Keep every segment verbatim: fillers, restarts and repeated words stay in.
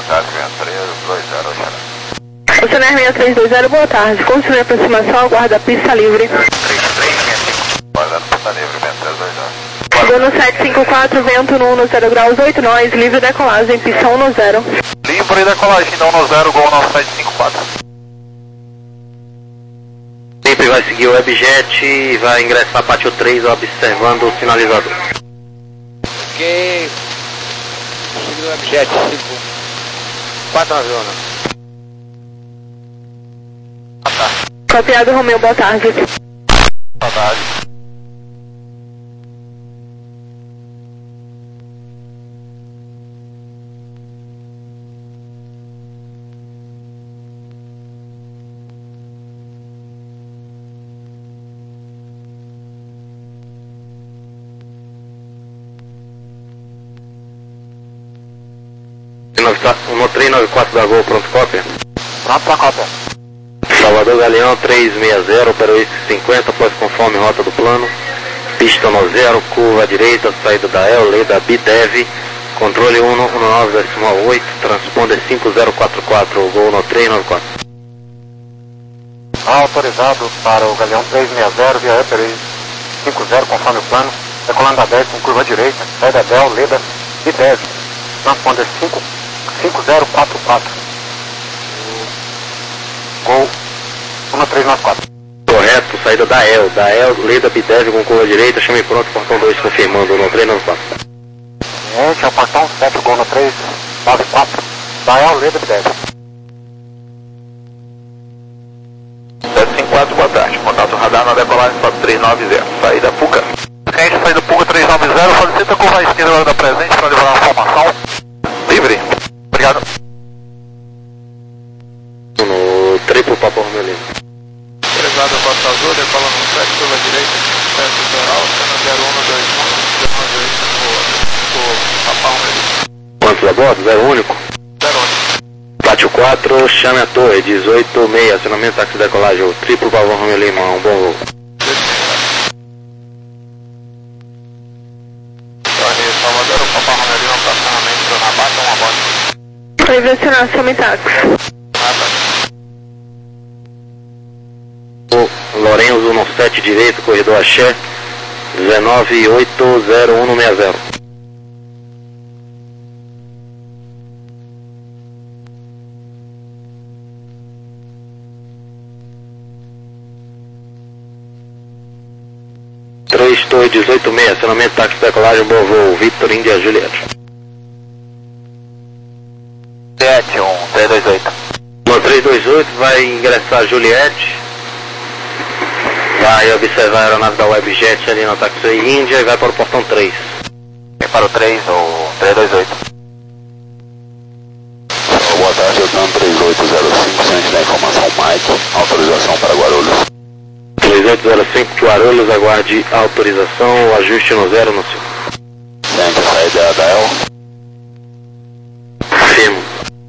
boa tarde, seis três dois zero, Oceanar. Oceanar seis três dois zero, boa tarde. Continue a aproximação, aguarda a pista livre. três três seis cinco, aguardando pista livre, seis três dois zero. Chegou no sete cinco quatro, vento no um zero graus, oito nós, livre decolagem, pista um zero. Livre decolagem, então um zero, gol no sete cinco quatro. Sempre vai seguir o Webjet e vai ingressar pátio três observando o sinalizador. Ok. Seguindo o Webjet, cinco quatro na zona. Boa tarde. Copiado, Romeu, boa tarde. Boa tarde. um três nove quatro da Gol, pronto, cópia? Pronto pra cópia. Salvador Galeão três seis zero, para o cinquenta, após conforme rota do plano. Pista no zero, curva à direita, saída da E L, leda B D E V, controle um nove oito, transponder cinco zero quatro quatro, Gol no três nove quatro. Autorizado para o Galeão três seis zero, via Upper cinco zero, conforme o plano, decolando da dez com curva à direita, saída da E L, leda B D E V, transponder cinco zero quatro quatro. Gol um três nove quatro. Correto, saída da E L, da E L, leda B D E V com curva à direita, chame pronto, portão dois confirmando, no três nove quatro. Gente, é o portão sete, gol no três nove quatro, da E L, leda B D E V. sete cinco quatro, boa tarde, contato radar na decolagem para três nove zero, saída Puca. Quente, saída Puca três nove zero, solicita curva à esquerda hora da presente para levar a formação. Livre. Obrigado. No triplo Papo Romelino. Autorizado a Costa Azul, decola no sete, curva direita, sete litoral, cena zero um dois um, do Papo Romelino. Quantos a bordo? Zero único? Zero um. Pátio quatro, chame a torre, dezoito seis, acionamento táxi decolagem, o triplo Papo Romelino, um bom voo. Salvador, o Papo Romelino, estacionamento na bata, uma bota. Livre acionar, chame táxi. O Lourenço no sete direito, corredor Axé, um nove oito zero um seis zero. três Torre dezoito seis, acionamento táxi decolagem, bom voo, Victor India Juliette. sete um três dois oito. No três dois oito vai ingressar Juliette, vai observar a aeronave da Webjet ali no táxi Índia e vai para o portão três. É para o três ou três dois oito. Boa tarde, eu tenho três oito zero cinco, ciente da informação Mike, autorização para Guarulhos. três oito zero cinco Guarulhos, aguarde autorização, o ajuste no zero no cinco. Ciente a saída da E L. Firmo.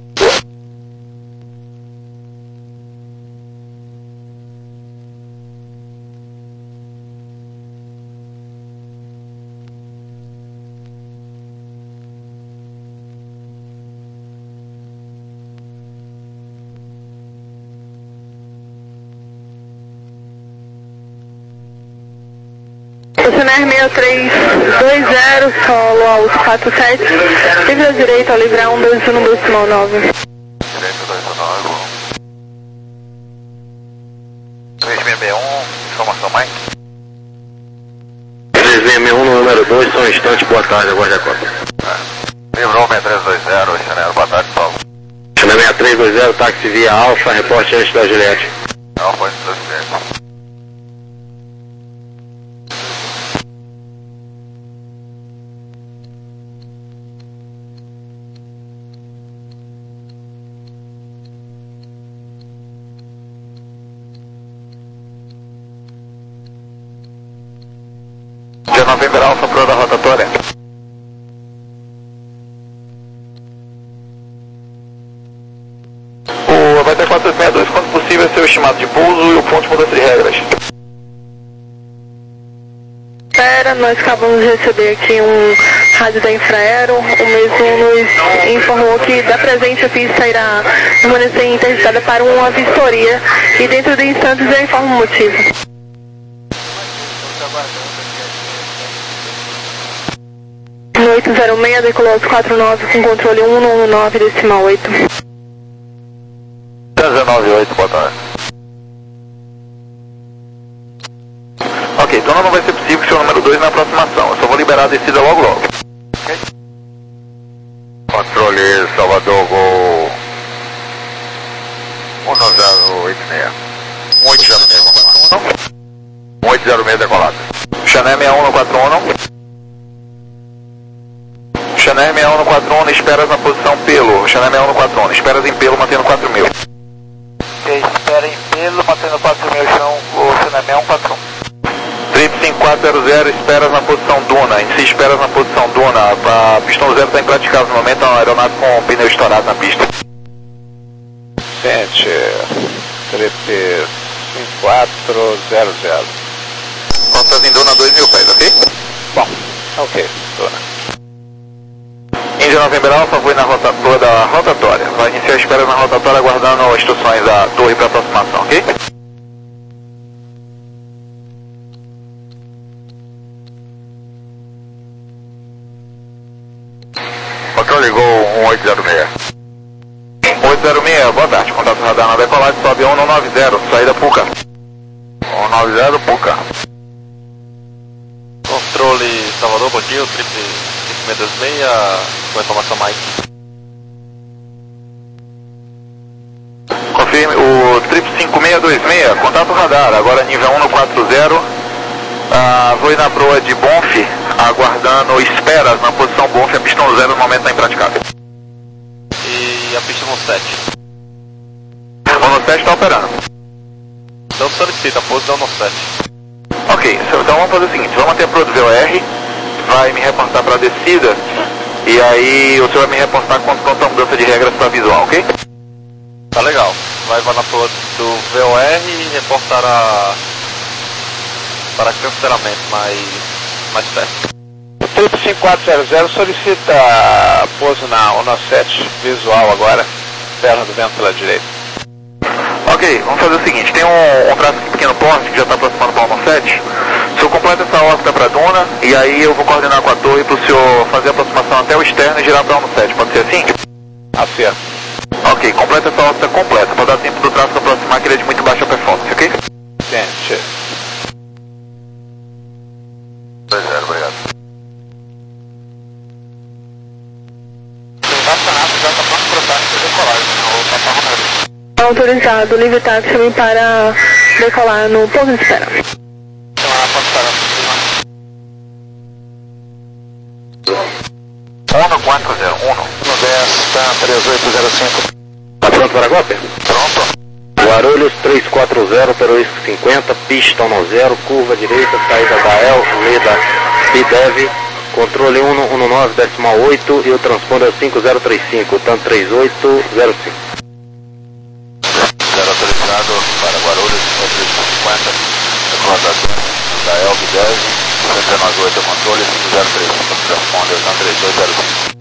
Oceanar seis três dois zero, solo aos quatro sete, livre à direita, ao livre um dois um dois nove. Direito dois nove. três seis seis um, informação Mike. três seis seis um no número dois, só um instante, boa tarde, aguarde a cópia. Livrou seis três dois zero, Oceanar, boa tarde, Paulo. Chama seis três dois zero, táxi via Alfa, reporte antes da Juliette. Não, pode ser. Já não vem virar Alfa Pro da rotatória. O vai ter quatro seis dois, quando possível, seu estimado de pouso e o ponto de mudança de regras. Espera, nós acabamos de receber aqui um rádio da Infraero. O mesmo nos informou que da presente a pista irá permanecer interditada para uma vistoria e dentro de instantes eu informo o motivo. No oito zero seis, decolou aos quatro nove com controle um um nove decimal oito. dezenove oito, boa tarde. Ok, então não vai ser possível que seu número dois na aproximação. Eu só vou liberar a descida logo logo. Ok? Controle Salvador, Gol um zero oito seis. um oito zero seis, vamos lá. um oito zero seis decolado. Chané sessenta e um no quatro um. Chané sessenta e um no quatro um, esperas na posição pelo. Chané sessenta e um no quatro um, esperas em pelo, mantendo quatro mil. Ok, espera em pelo, mantendo quatro mil, chão, o Chané sessenta e um quatro um. Trip cinco quatro zero zero, esperas na posição Duna. Em si, esperas na posição Duna. A pistão zero está impraticável no momento, é uma aeronave com o pneu estourado na pista. Sente, Trip cinco quatro zero zero. Contas em Duna dois mil pés, ok? Bom, ok, Duna. Índia November Alpha, foi na rota, da rotatória. Vai iniciar a espera na rotatória, aguardando instruções da torre para aproximação, ok? Controle Gol um oito zero seis. um oito zero seis, boa tarde. Contato radar na decolagem, sobe um nove zero, saída Puca. um nove zero, Puca. Controle Salvador, bom dia, o Trip cinco seis dois seis, com a informação Mike. Confirme, o Trip cinco seis dois seis, contato radar, agora nível um no quatro zero. Ah, vou ir na proa de Bonf, aguardando esperas na posição Bonf, a pistão zero no momento está impraticável. E a pista no sete. O no sete está operando. Então solicita a posição no sete. Ok, então vamos fazer o seguinte, vamos manter a proa do V O R, vai me reportar para a descida, e aí o senhor vai me reportar quanto quanto a mudança de regras para visual, ok? Tá legal. Vai, vai na proa do V O R e reportará para cancelamento mais, mais perto. O Trip cinco quatro zero zero solicita pouso na um nove sete, visual agora, perna do vento pela direita. Ok, vamos fazer o seguinte, tem um, um traço de pequeno porte que já está aproximando para o um sete. O senhor completa essa órbita para a Duna, e aí eu vou coordenar com a torre para o senhor fazer a aproximação até o externo e girar para o um sete, pode ser assim? Acerto. Ok, completa essa órbita completa, para dar tempo do traço aproximar, que ele é de muito baixa performance, ok? Sente. dois zero, obrigado. Autorizado, livre táxi para decolar no ponto de espera. um quatro zero um. um dez, três oito zero cinco. Tá pronto para a golpe? Pronto. Guarulhos três quatro zero, Peroísco cinquenta, pista um zero, curva direita, saída da E L, Leda, Bidev, controle um um nove decimal oito e o transponder cinco zero três cinco, tanto três oito zero cinco. Zero autorizado para Guarulhos, três cinquenta, declaração da E L, Bidev, cento e noventa e oito, controle cinco zero três cinco, transponder tanto três oito zero cinco.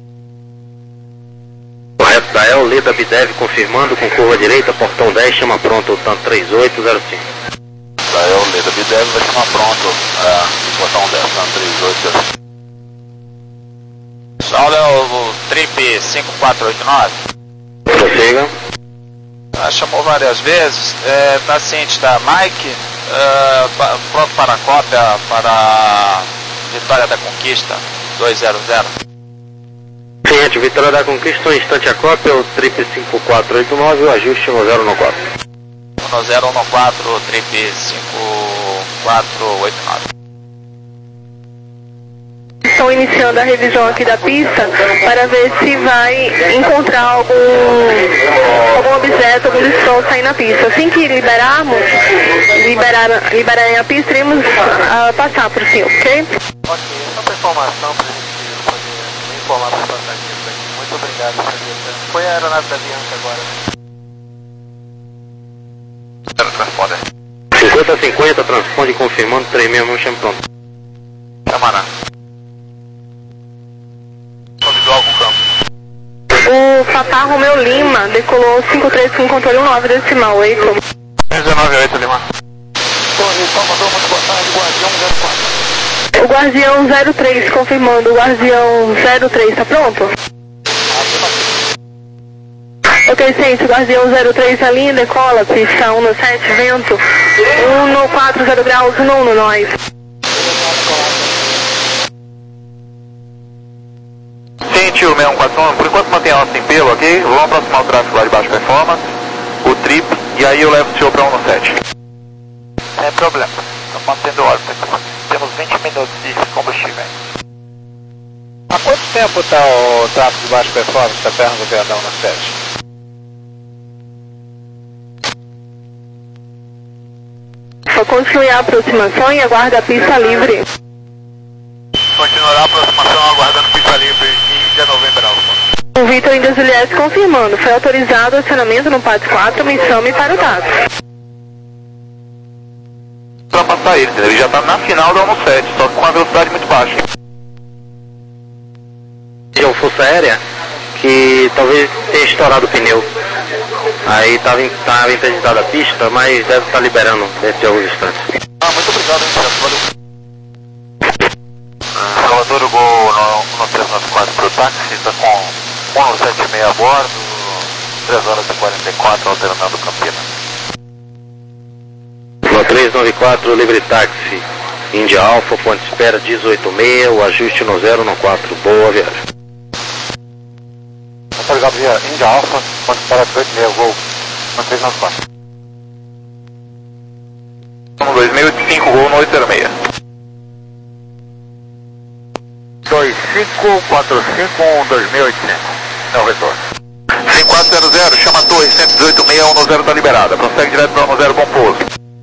Correto da E L, Leda, Bidev, confirmando com curva direita, portão dez, chama pronto, tanto três oito zero cinco. Da E L, Leda, Bidev, vai chamar pronto, é, portão dez, tanto três oito zero cinco. Saulo é o Trip cinco quatro oito nove. Prossiga. Ah, chamou várias vezes, é, tá ciente da Mike, é, pa, pronto para a cópia para Vitória da Conquista dois zero zero. Ciente, Vitória da Conquista, um instante a cópia, o Trip cinco quatro oito nove, o ajuste um zero um quatro. um zero um quatro, Trip cinco quatro oito nove. Estão iniciando a revisão aqui da pista para ver se vai encontrar algum, algum objeto, algum destroço aí na pista. Assim que liberarmos, liberar, liberarem a pista, iremos uh, passar por cima, ok? Ok, só para informação, para a gente poder informar para os passageiros aqui. Muito obrigado, senhor. Foi a aeronave da Bianca agora, né? Zero transponder. cinquenta a cinquenta, transponde confirmando, três seis um, chama pronto. Camará. Papá Romeu Lima, decolou cinco três com controle um nove decimal, oito. dezenove oito Lima. Torre Salvador, muito boa tarde, Guardião zero quatro. O Guardião zero três, confirmando, o Guardião zero três, tá pronto? Ok, gente, o Guardião zero três, a linha decola, pista um no sete, vento, um no quatro zero graus, um no nós. Gentil seis um quatro um, por enquanto mantém a alça em pelo, ok? Vamos aproximar o tráfego lá de baixo performance, o trip, e aí eu levo o senhor para um no sete. Sem problema, estamos mantendo órbita. Temos vinte minutos de combustível. Há quanto tempo está o tráfego de baixo performance da perna do Verdão na sete? Só continue a aproximação e aguarda a pista livre. Continuará a aproximação aguardando pista livre em Índia Novembro Alfa. O Vitor Índia Juliette confirmando, foi autorizado o acionamento no P A T quatro, missão e para o dado. Para passar ele, ele já está na final da um no sete, só que com uma velocidade muito baixa. É uma força aérea que talvez tenha estourado o pneu. Aí estava tava interditada a pista, mas deve estar liberando dentro de alguns instantes. Ah, muito obrigado, hein, Valeu. Salvador, o Gol no três nove quatro para o táxi, está com um sete seis a bordo, três horas e quarenta e quatro, alternando Campinas. No três nove quatro, livre táxi, Índia Alfa, ponte espera dezoito seis, o ajuste no zero no quatro, boa viagem. Muito obrigado, via Índia Alfa, ponte espera dezoito seis, voo no três nove quatro. No dois mil e cinco, Gol no oito zero seis. dois cinco quatro cinco um dois mil e oitocentos. É o retorno. cinco quatro zero zero, chama a torre, cento e dezoito seis, um no zero está liberada. Prossegue direto para um no zero, bom pouso.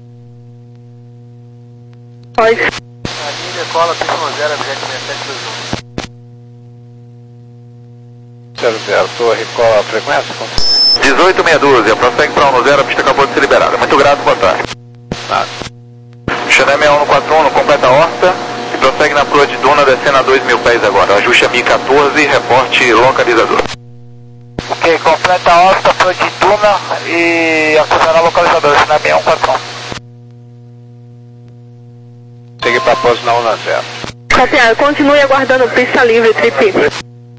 Pode. A linha decola, pista no zero, objeto seis sete dois um. zero zero, torre, qual a frequência? dezoito seis doze, prossegue para um no zero, a pista acabou de ser liberada. Muito grato, boa tarde. Nada. Xané seis um no quatro um, no completa a horta. E prossegue na proa de Duna, descendo a dois mil pés agora. Ajuste a M I quatorze, reporte localizador. Ok, completa a órbita, proa de Duna e acionar localizador, Xané seis um quatro um. Segue para pouso na um na zero. Copiado, continue aguardando pista livre, trip. Torre,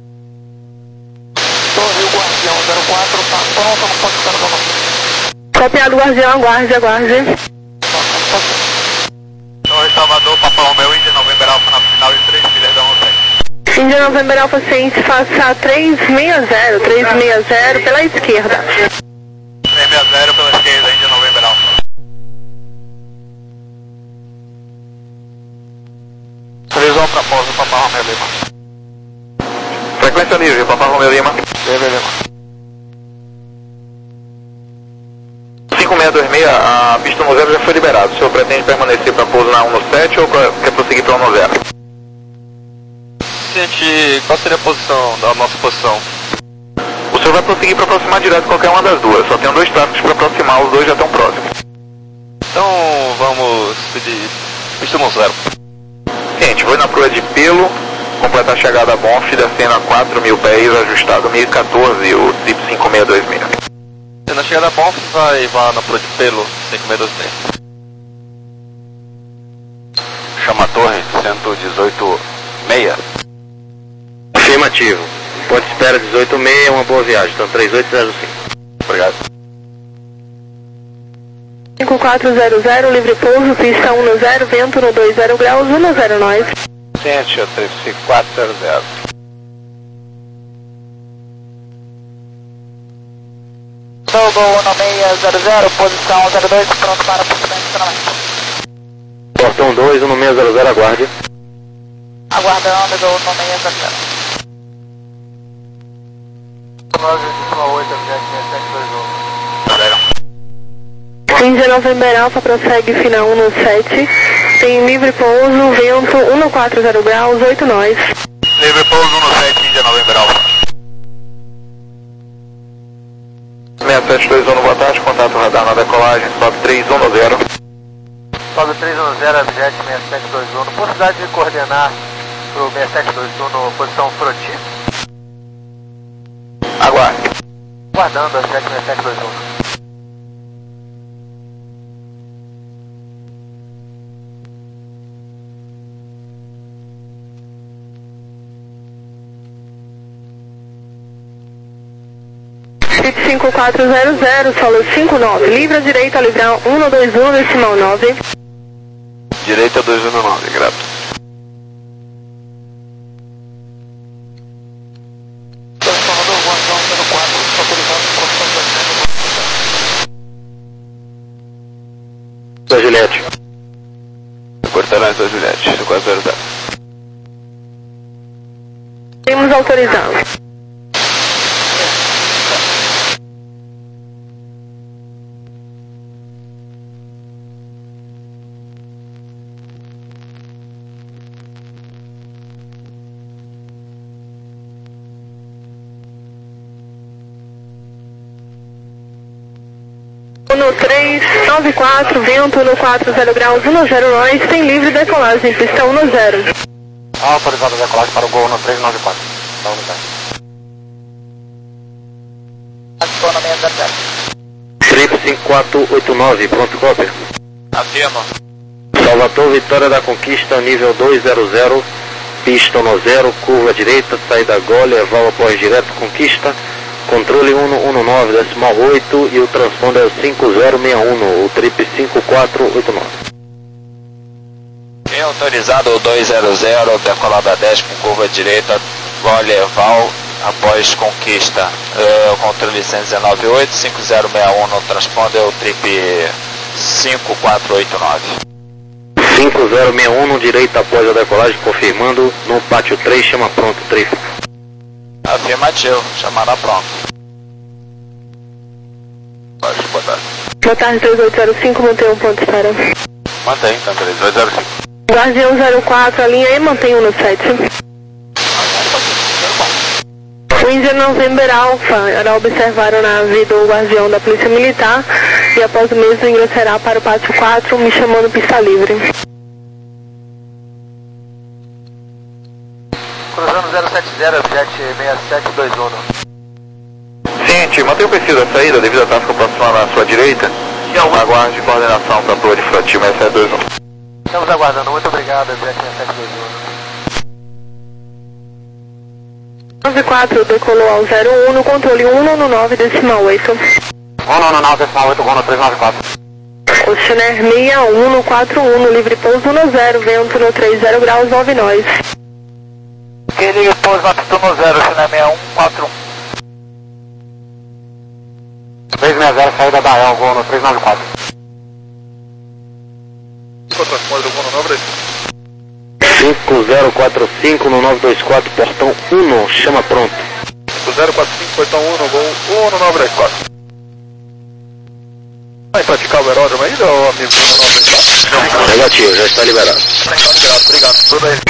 o Guardião zero quatro, tá pronto, não pode ficar no Copiado, Guardião, aguarde, aguarde. Torre Salvador, Papa Romeu, Índia Novembro Alfa na final e três filhas da um sete. Índia Novembro Alfa Ciente, faça três seis zero, três seis zero pela esquerda. três seis zero pela esquerda, Índia Novembro Alfa. Previsão para pouso, Papa Romeu Lima. Frequência livre, Papa Romeu Lima. Livre Lima. cinco seis dois seis, a pista no zero já foi liberada. O senhor pretende permanecer para pouso na um no sete ou quer prosseguir para um no zero? Gente, qual seria a posição, da nossa posição? O senhor vai prosseguir para aproximar direto qualquer uma das duas. Só tem dois tráficos para aproximar, os dois já estão próximos. Então vamos pedir pista no zero. Gente, foi na proa de Pelo, completar a chegada a Bonf, descendo a quatro mil pés, ajustado mil e quatorze, o trip cinco seis dois seis. Na chegada Bonf vai, vai na proa de Pelo, cinco seis dois seis. Chama a torre, cento e dezoito seis. Afirmativo. Ponte espera dezoito seis, uma boa viagem. Então três oito zero cinco. Obrigado. cinco quatro zero zero, livre pouso, pista um no zero, vento no dois zero graus, um no zero nós. Ciente, cinco quatro zero zero. Sou Gol no seis zero zero, posição zero dois, pronto para posicionamento. Portão dois, um no seis zero zero, aguarde. Aguardando, Gol no seis zero zero. nove oito, objeto seis sete dois um. Índia Novembro Alfa prossegue final um no sete, tem livre pouso, vento um no quatro zero graus, oito nós. Livre pouso um no sete, Índia Novembro Alfa. seis sete dois um, boa tarde, contato radar na decolagem, sobe três um no zero. Sobe três um zero, objeto seis sete dois um. Possibilidade de coordenar para o seis sete dois um, posição Froti? Aguarde. Guardando a sete seis sete dois um. cinco quatro zero zero, solo cinco nove, livre à direita, livrar um dois um, decimal nove. Direita dois um nove, grato. Da Juliette. Quarteirões da Juliette, quatro zero zero. Temos autorizado. No três nove quatro, vento no quatro zero graus, um zero nós, tem livre decolagem, pista um zero. Autorizado a decolagem para o gol no três nove quatro. Da unidade. Adiciona seis zero zero. Trip cinco quatro oito nove, pronto, cópia. Afirma. Salvador, Vitória da Conquista, nível dois zero zero, pista no zero, curva direita, saída gole, eval após direto, Conquista. Controle um um nove, decimal oito e o transponder é o cinco zero seis um, o trip cinco quatro oito nove. Bem autorizado o dois zero zero, decolada dez com curva direita, gole eval, após conquista, uh, controle cento e dezenove oito, cinco zero seis um no transponder, o trip cinco quatro oito nove. cinco zero seis um no direita após a decolagem, confirmando no pátio três, chama pronto, trip. Afirmativo, chamará pronto. Pode, boa tarde. Boa tarde, dois oito zero cinco, mantém um ponto de espera. Mantém, então, beleza, dois zero cinco. Guardião zero quatro, a linha E, mantém um no sete. Windsor November Alpha, irá observar a nave do Guardião da Polícia Militar e após o mesmo ingressará para o pátio quatro, me chamando pista livre. Cruzando zero sete zero, jet seis sete dois um. Ciente, mantenha o perfil da saída devido a tráfego aproximado à sua direita. Aguarde coordenação para Torre Frativo seis sete dois um. Estamos aguardando, muito obrigado, jet seis sete dois um. nove quatro, decolou ao zero um no controle um nove decimal oito. um nove decimal oito, gol no três nove quatro. Oceaner seis um no quatro um, no livre pouso no zero, vento no três zero graus, nove nós. Que liga pouso na pista no zero, Oceaner seis um quatro um. três seis zero, saída da El, gol no três nove quatro. cinco zero quatro cinco no nove dois quatro, portão um, chama pronto. cinco zero quatro cinco, portão um, gol um no nove dois quatro. Vai praticar o aeródromo ainda, ô amigo do nove dois quatro? Negativo, já está liberado. Está liberado, obrigado. Tudo bem.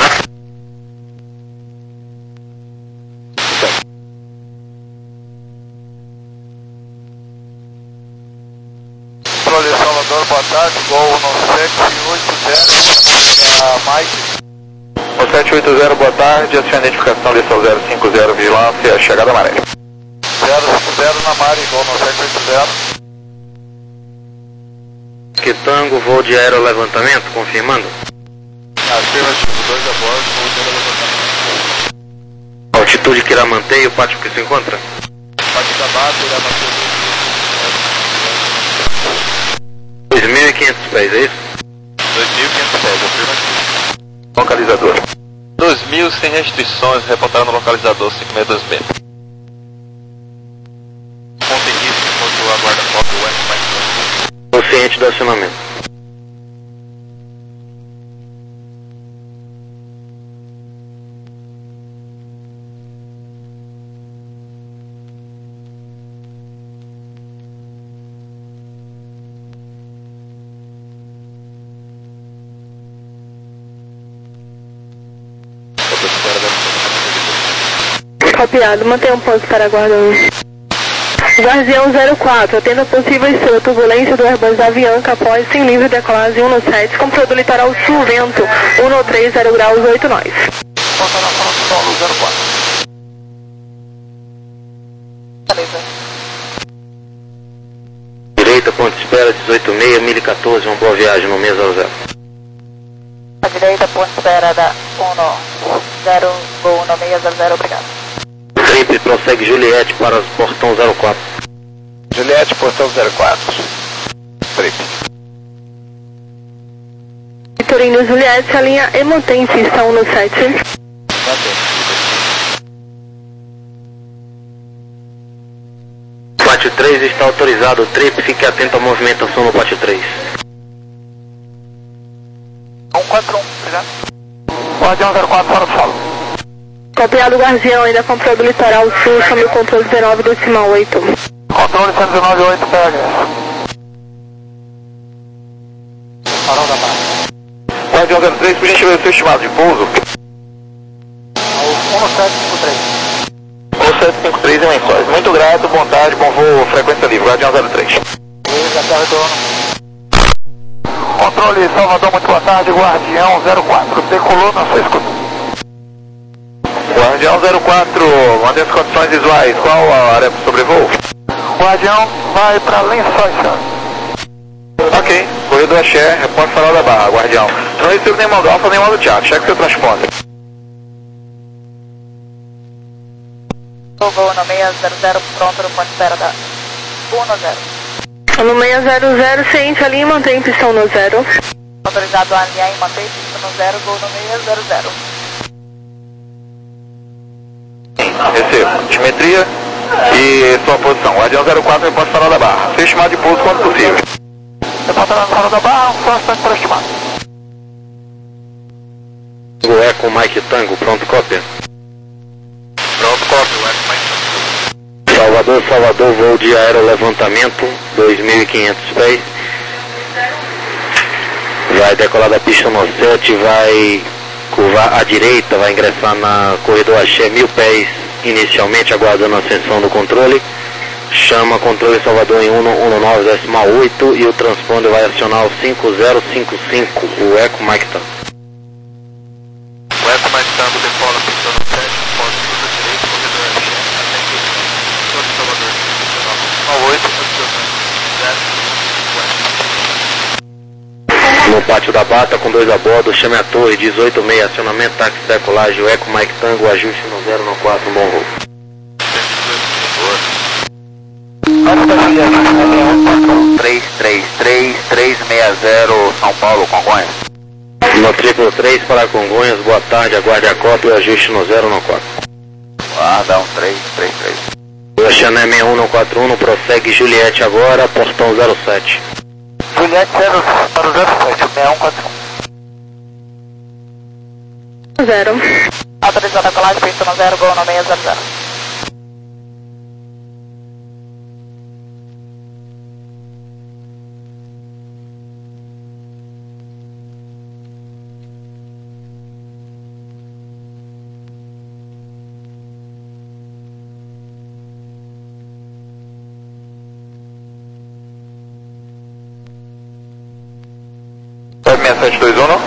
Controle Salvador, boa tarde, gol no sete oito zero, Mike. O sete oito zero, boa tarde, acione a identificação desse ao zero cinco zero, vigilância, chegada maré. zero cinco zero na Mari, gol no sete oito zero. Quitango, voo de aero levantamento, confirmando. Afirmativo, dois a bordo, voo de aero levantamento. Altitude que irá manter e o pátio que se encontra? Pátio da base, irá manter dois mil e quinhentos pés, é isso? dois mil e quinhentos pés, afirmativo. Localizador. dois mil sem restrições, reportaram no localizador cinco seis dois B. Conseguisse, enquanto aguarda a foto do West mais Consciente do acionamento. Copiado, mantenha um ponto para guardando. Guardião zero quatro, atenda possível estrela turbulência do Airbus da Avianca após sem livre decolagem um no sete, com do litoral sul, vento um no três zero graus, oito nós. Bota na frente, solo zero quatro. Beleza. ponto de espera dezoito seis, mil e quatorze, uma boa viagem no seis zero zero. A direita, ponto de espera da um zero, voo no seis zero zero, obrigado. Trip, prossegue Juliette para o portão zero quatro. Juliette, portão zero quatro. Trip. Vitorino Juliette, a linha e mantém pista um no sete. Mantém. Pátio três está autorizado, Trip, fique atento à movimentação no Pátio três. um quatro um, obrigado. Guardião zero quatro, fora do solo. Copiado Guardião, ainda controle do litoral sul, chame o controle dezenove decimal oito. Controle cento e dezenove oito, P H S. Farol da Barra. Guardião zero três, por gentileza, seu estimado de pouso. um sete cinco três. um sete cinco três em Lençóis. Muito grato, bom tarde, bom voo, frequência livre. Guardião zero três. Controle Salvador, muito boa tarde, Guardião zero quatro, decolou na sua escuta. Guardião zero quatro, mantém as condições visuais, qual a área de sobrevoo? Guardião vai para Lençóis, senhor. Ok, corredor Axé, repórter Farol da Barra, Guardião. Não recebo nem modo alfa nem modo Thiago, cheque seu transponder. Voo no seis zero zero, pronto no ponto de espera da um zero. No seis zero zero, ciente a linha e mantém pistão no zero. Autorizado a alinhar e manter pista no zero, voo no seis zero zero. Recebo. Altimetria e sua posição. Guardião zero quatro, repórter Farol da Barra. Seu estimado de pouso quando possível. Repórter Farol da Barra, um constante para estimado. O Eco Mike Tango, pronto, cópia. Pronto, cópia, o Eco Mike Tango. Salvador, Salvador, voo de aerolevantamento, dois mil e quinhentos pés. Vai decolar da pista no sete, vai curvar à direita, vai ingressar na corredor Axé, mil pés inicialmente, aguardando a ascensão do controle. Chama controle Salvador em um nove decimal oito e o transponder vai acionar o cinco zero cinco cinco, o Eco Mike Tango. O Eco Mike Tango decola pista no sete, pode cruzar direito, corredor Axé, atende controle Salvador dezenove decimal oito, No pátio da Bata, com dois a bordo, chame a torre, dezoito seis, acionamento, táxi, decolagem, o Eco Mike Tango, ajuste no zero no quatro, um bom voo. três três três, três seis zero, São Paulo, Congonhas. No triplo três para Congonhas, boa tarde, aguarde a cópia e ajuste no zero no quatro. Guarda, um três três três. O Xané sessenta e um no quatro um, prossegue Juliette agora, portão zero sete. Juliette zero para o zero sete, seis um quatro um. Zero. Autorizado a colagem, pista no zero, voo no seis zero zero. seis sete dois um, não?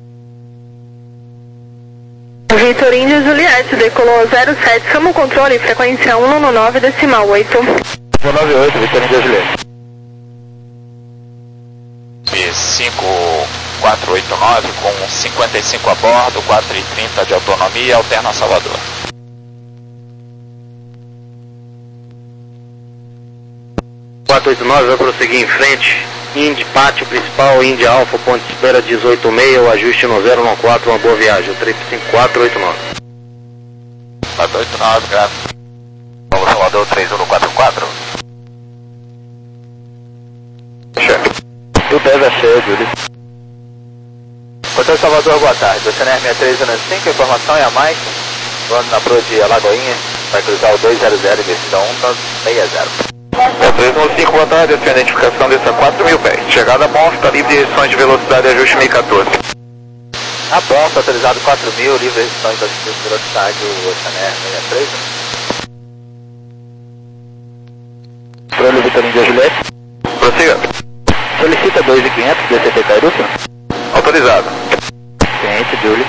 Vitor Índio Juliette, decolou zero sete, chama o controle, frequência um nove decimal oito. um nove oito, Vitor Índio Juliette. cinco quatro oito nove com cinquenta e cinco a bordo, quatro e trinta de autonomia, alterna Salvador. quatro oito nove vai prosseguir em frente, Indy, pátio principal, Indy Alfa, ponto de espera dezoito seis, o ajuste no zero no quatro, uma boa viagem, o trip cinco quatro oito nove. quatro oito nove, graças. Vamos Salvador, três um no quatro quatro. Chefe. O deve é cheio, Júlio. Hotel Salvador, boa tarde. O C N R sessenta e três zero cinco, informação é a Mike. Voando na proa de Alagoinha, vai cruzar o dois zero zero, investida um seis zero. três um cinco, boa tarde, a sua identificação dessa quatro mil pés. Chegada a Bonf, está livre de restrições de velocidade e ajuste mil e quatorze. A Bonf, autorizado quatro mil, livre de restrições de ajuste de velocidade, o Oceaner sessenta e três. Controle Vitorino de Juliette. Prossiga. Solicita dois mil e quinhentos, D C T Cairuça. Autorizado. Ciente, Júlio.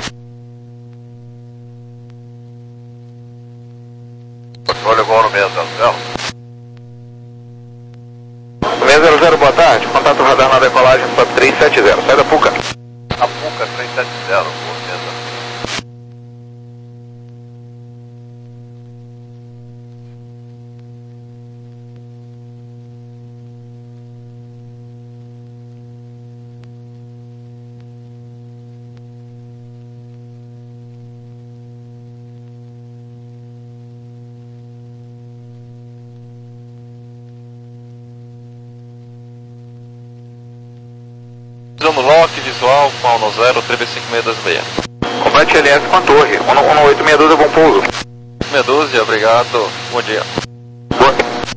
Controle voo no seis zero zero. seis zero zero, boa tarde. contato radar na decolagem para três sete zero, sai da Puca. A Puca três sete zero, por mesa. No lock, visual, Paulo zero, três cinco seis dois seis. Complete L S com a torre, um oito seis dois, bom pouso. meia dúzia, obrigado, bom dia. Boa.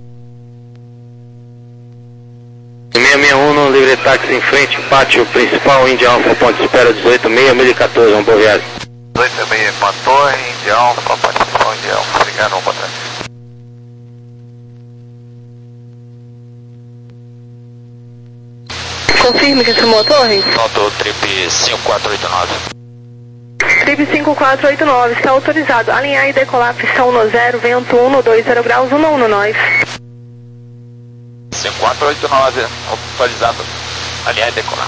seis seis um, livre táxi em frente, pátio principal, Índia Alfa, ponte de espera dezoito seis, mil e quatorze, uma boa viagem. dezoito seis com a torre, Índia Alfa, ponte principal, Índia Alfa, obrigado, vamos botar. Confirme que chamou a torre. Noto trip cinco quatro oito nove. Trip cinco quatro oito nove, está autorizado. Alinhar e decolar pistão no zero, vento um dois zero graus, um um nós. cinco quatro oito nove, autorizado. Alinhar e decolar.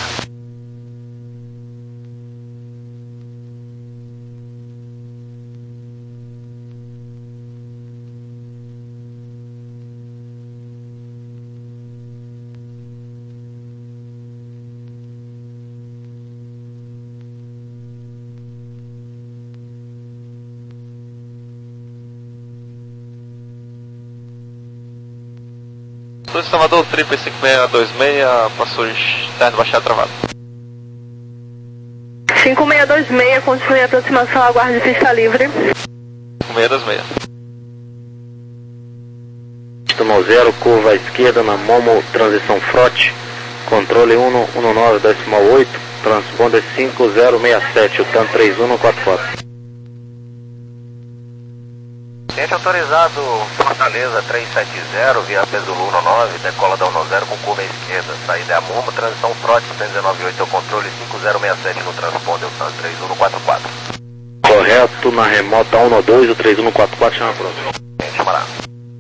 Sul de Salvador, trip cinco seis dois seis, passou externo baixado travado. cinco seis dois seis, continue a aproximação, aguarde pista livre. cinco seis dois seis. Pista zero, curva à esquerda na Momo, transição frote, controle um um nove decimal oito, transponder cinco zero seis sete, o T A M três um quatro quatro. Cliente autorizado, Fortaleza três sete zero, via Pedro um nove, decola da um zero com curva à esquerda, saída é a Momo, transição frote, cento e dezenove oito, o controle cinco zero seis sete no transponder, o T A M três um quatro quatro. Correto, na remota um dois, o três um quatro quatro, chama pronto. Chama lá.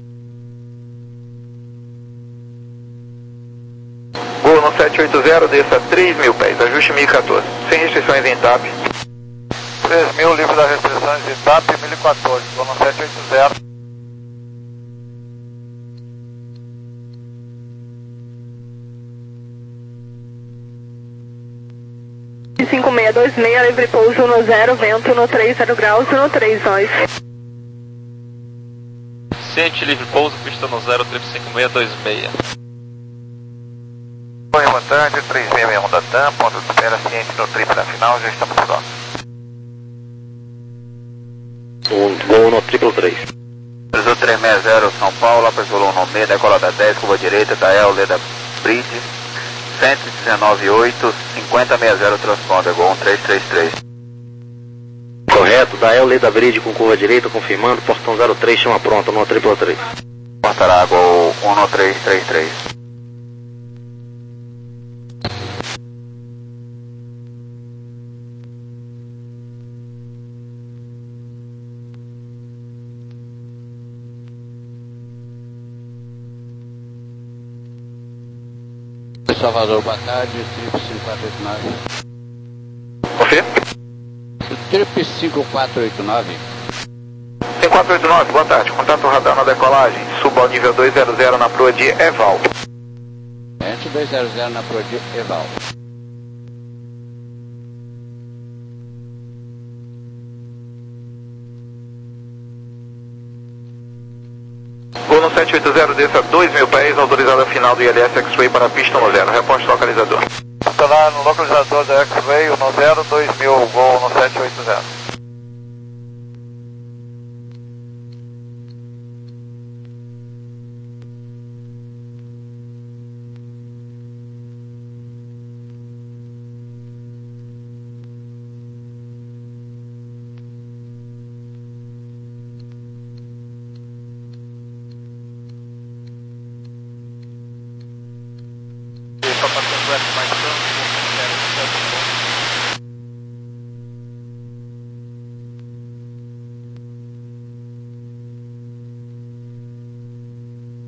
Gol no sete oito zero, desça três mil pés, ajuste mil e quatorze, sem restrições em T A P. três mil, livre das restrições de T A P, mil e quatorze, gol no sete oito zero. cinco seis dois seis, livre pouso no zero, vento no três zero graus, no três nós. Ciente, livre pouso, pista no zero, trip cinco seis dois seis. Remontante, três seis seis um da T A M, ponto de espera, ciente no trip da final, já estamos prontos. Um gol no triplo três. Azul três seis zero, São Paulo, apertou no meio, decola da dez, curva direita, da E L, Leda Bridge, cento e dezenove oito, cinquenta sessenta, transponder, gol um três três três. Correto, da E L, Leda Bridge com curva direita, confirmando, portão zero três, chama pronto, no triplo três. Portará, gol um três três três. Salvador, boa tarde, trip cinco quatro oito nove. Confia? Trip cinco quatro oito nove. cinco quatro oito nove, boa tarde, contato radar na decolagem, suba ao nível dois zero zero na proa de Eval. Entre dois zero zero na proa de Eval. Gol no sete oito zero, desça dois mil pés, autorizada final do I L S X-Ray para pista no zero, reposte localizador. Está lá no localizador da X-Ray, no zero, dois mil, gol no sete oito zero.